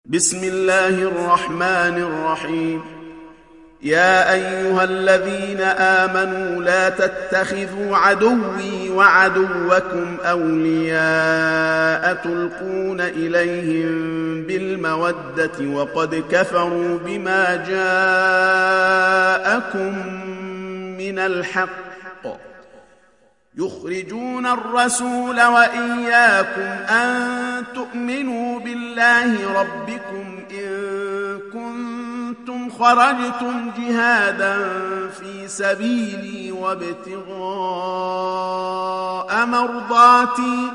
بسم الله الرحمن الرحيم. يا أيها الذين آمنوا لا تتخذوا عدوي وعدوكم أولياء تلقون إليهم بالمودة وقد كفروا بما جاءكم من الحق يخرجون الرسول وإياكم أن تؤمنوا بالله ربكم إن كنتم خرجتم جهادا في سبيلي وابتغاء مرضاتي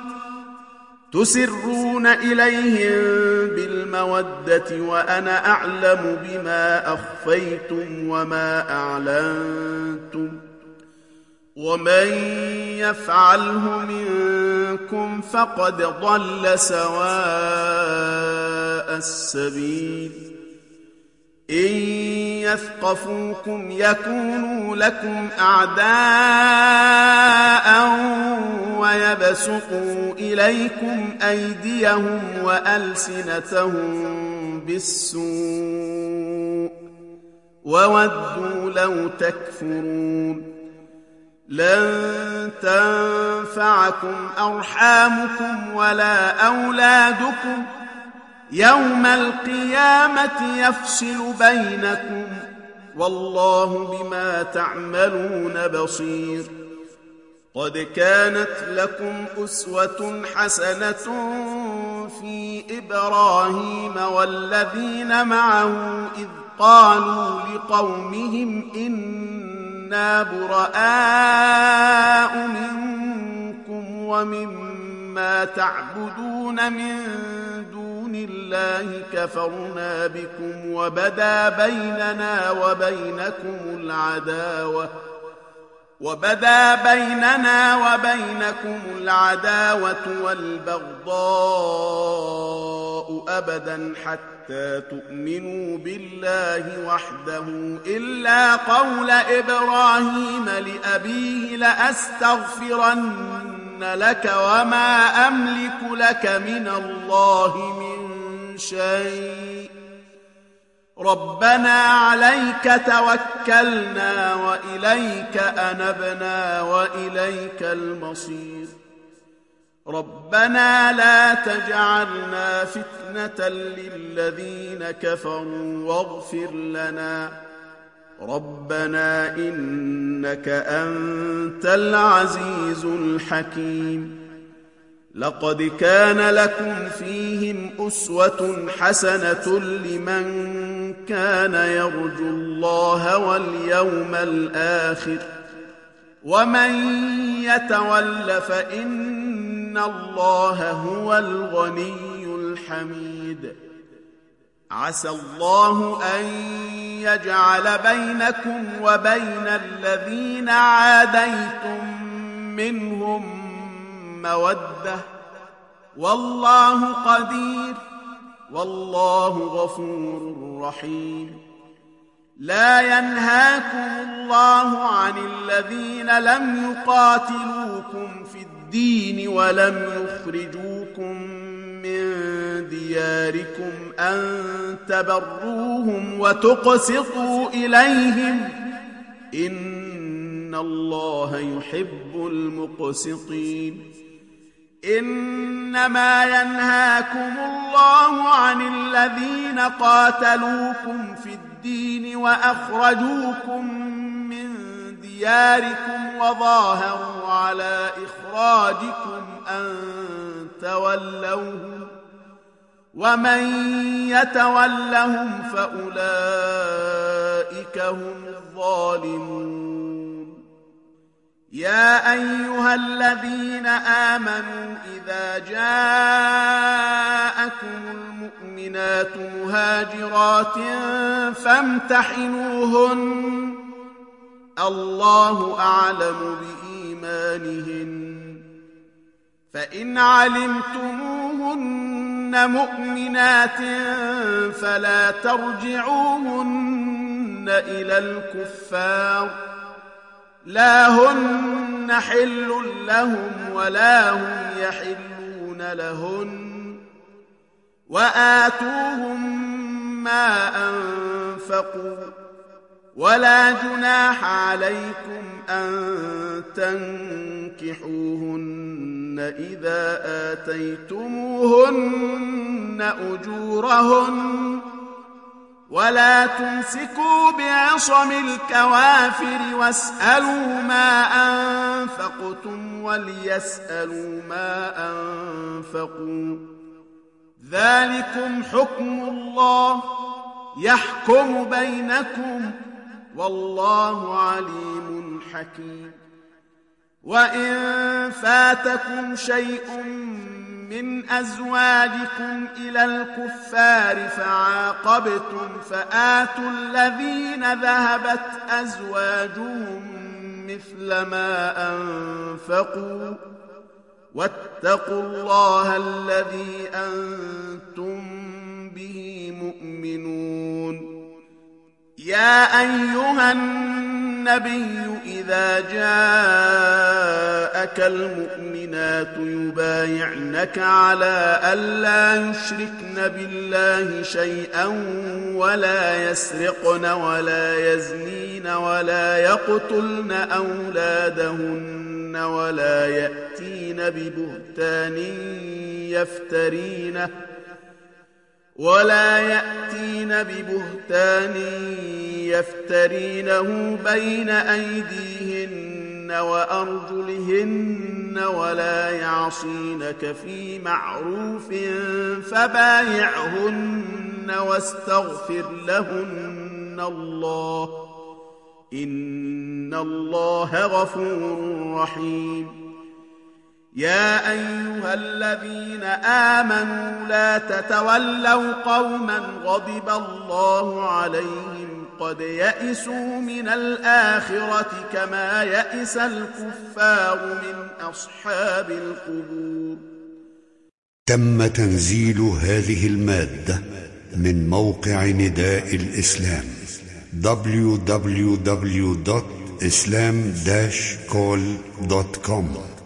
تسرون إليهم بالمودة وأنا أعلم بما أخفيتم وما أعلنتم ومن يفعله منكم فقد ضل سواء السبيل. إن يثقفوكم يكونوا لكم أعداء ويبسطوا إليكم أيديهم وألسنتهم بالسوء وودوا لو تكفرون. لن تنفعكم أرحامكم ولا أولادكم يوم القيامة يفصل بينكم والله بما تعملون بصير. قد كانت لكم أسوة حسنة في إبراهيم والذين معه إذ قالوا لقومهم إنا براء منكم ومما تعبدون من دون الله كفرنا بكم وبدا بيننا وبينكم العداوة والبغضاء أبدا حتى تؤمنوا بالله وحده إلا قول إبراهيم لأبيه لأستغفرن لك وما أملك لك من الله من شيء ربنا عليك توكلنا وإليك أنبنا وإليك المصير. ربنا لا تجعلنا فتنة للذين كفروا واغفر لنا ربنا إنك أنت العزيز الحكيم. لقد كان لكم فيهم أسوة حسنة لمن كان يرجو الله واليوم الآخر ومن يتول فإن الله هو الغني الحميد. عسى الله أن يجعل بينكم وبين الذين عاديتم منهم مودة والله قدير والله غفور رحيم. لا ينهاكم الله عن الذين لم يقاتلوكم في الدين ولم يخرجوكم من دياركم أن تبروهم وتقسطوا إليهم إن الله يحب المقسطين. إنما ينهاكم الله عن الذين قاتلوكم في الدين وأخرجوكم من دياركم وظاهروا على إخراجكم أن تولوهم ومن يتولهم فأولئك هم الظالمون. يا أيها الذين آمنوا إذا جاءكم المؤمنات مهاجرات فامتحنوهن الله أعلم بإيمانهن فإن علمتموهن مؤمنات فلا ترجعوهن إلى الكفار لا هن حل لهم ولا هم يحلون لهن وآتوهم ما أنفقوا ولا جناح عليكم أن تنكحوهن إذا آتيتموهن أجورهن ولا تمسكوا بعصم الكوافر واسألوا ما أنفقتم وليسألوا ما أنفقوا ذلكم حكم الله يحكم بينكم والله عليم حكيم وإن فاتكم شيء من أزواجكم إلى الكفار فعاقبتم فآتوا الذين ذهبت أزواجهم مثل ما أنفقوا واتقوا الله الذي أنتم به مؤمنون يا أيها النبي إذا جاءك المؤمنات يبايعنك على ألا يشركن بالله شيئا ولا يسرقن ولا يزنين ولا يقتلن أولادهن ولا يأتين ببهتان يفترينه بين أيديهن وأرجلهن ولا يعصينك في معروف فبايعهن واستغفر لهن الله إن الله غفور رحيم يا أيها الذين آمنوا لا تتولوا قوما غضب الله عليهم قد يئسوا من الآخرة كما يئس الكفار من أصحاب القبور. تم تنزيل هذه المادة من موقع نداء الإسلام www.islam-call.com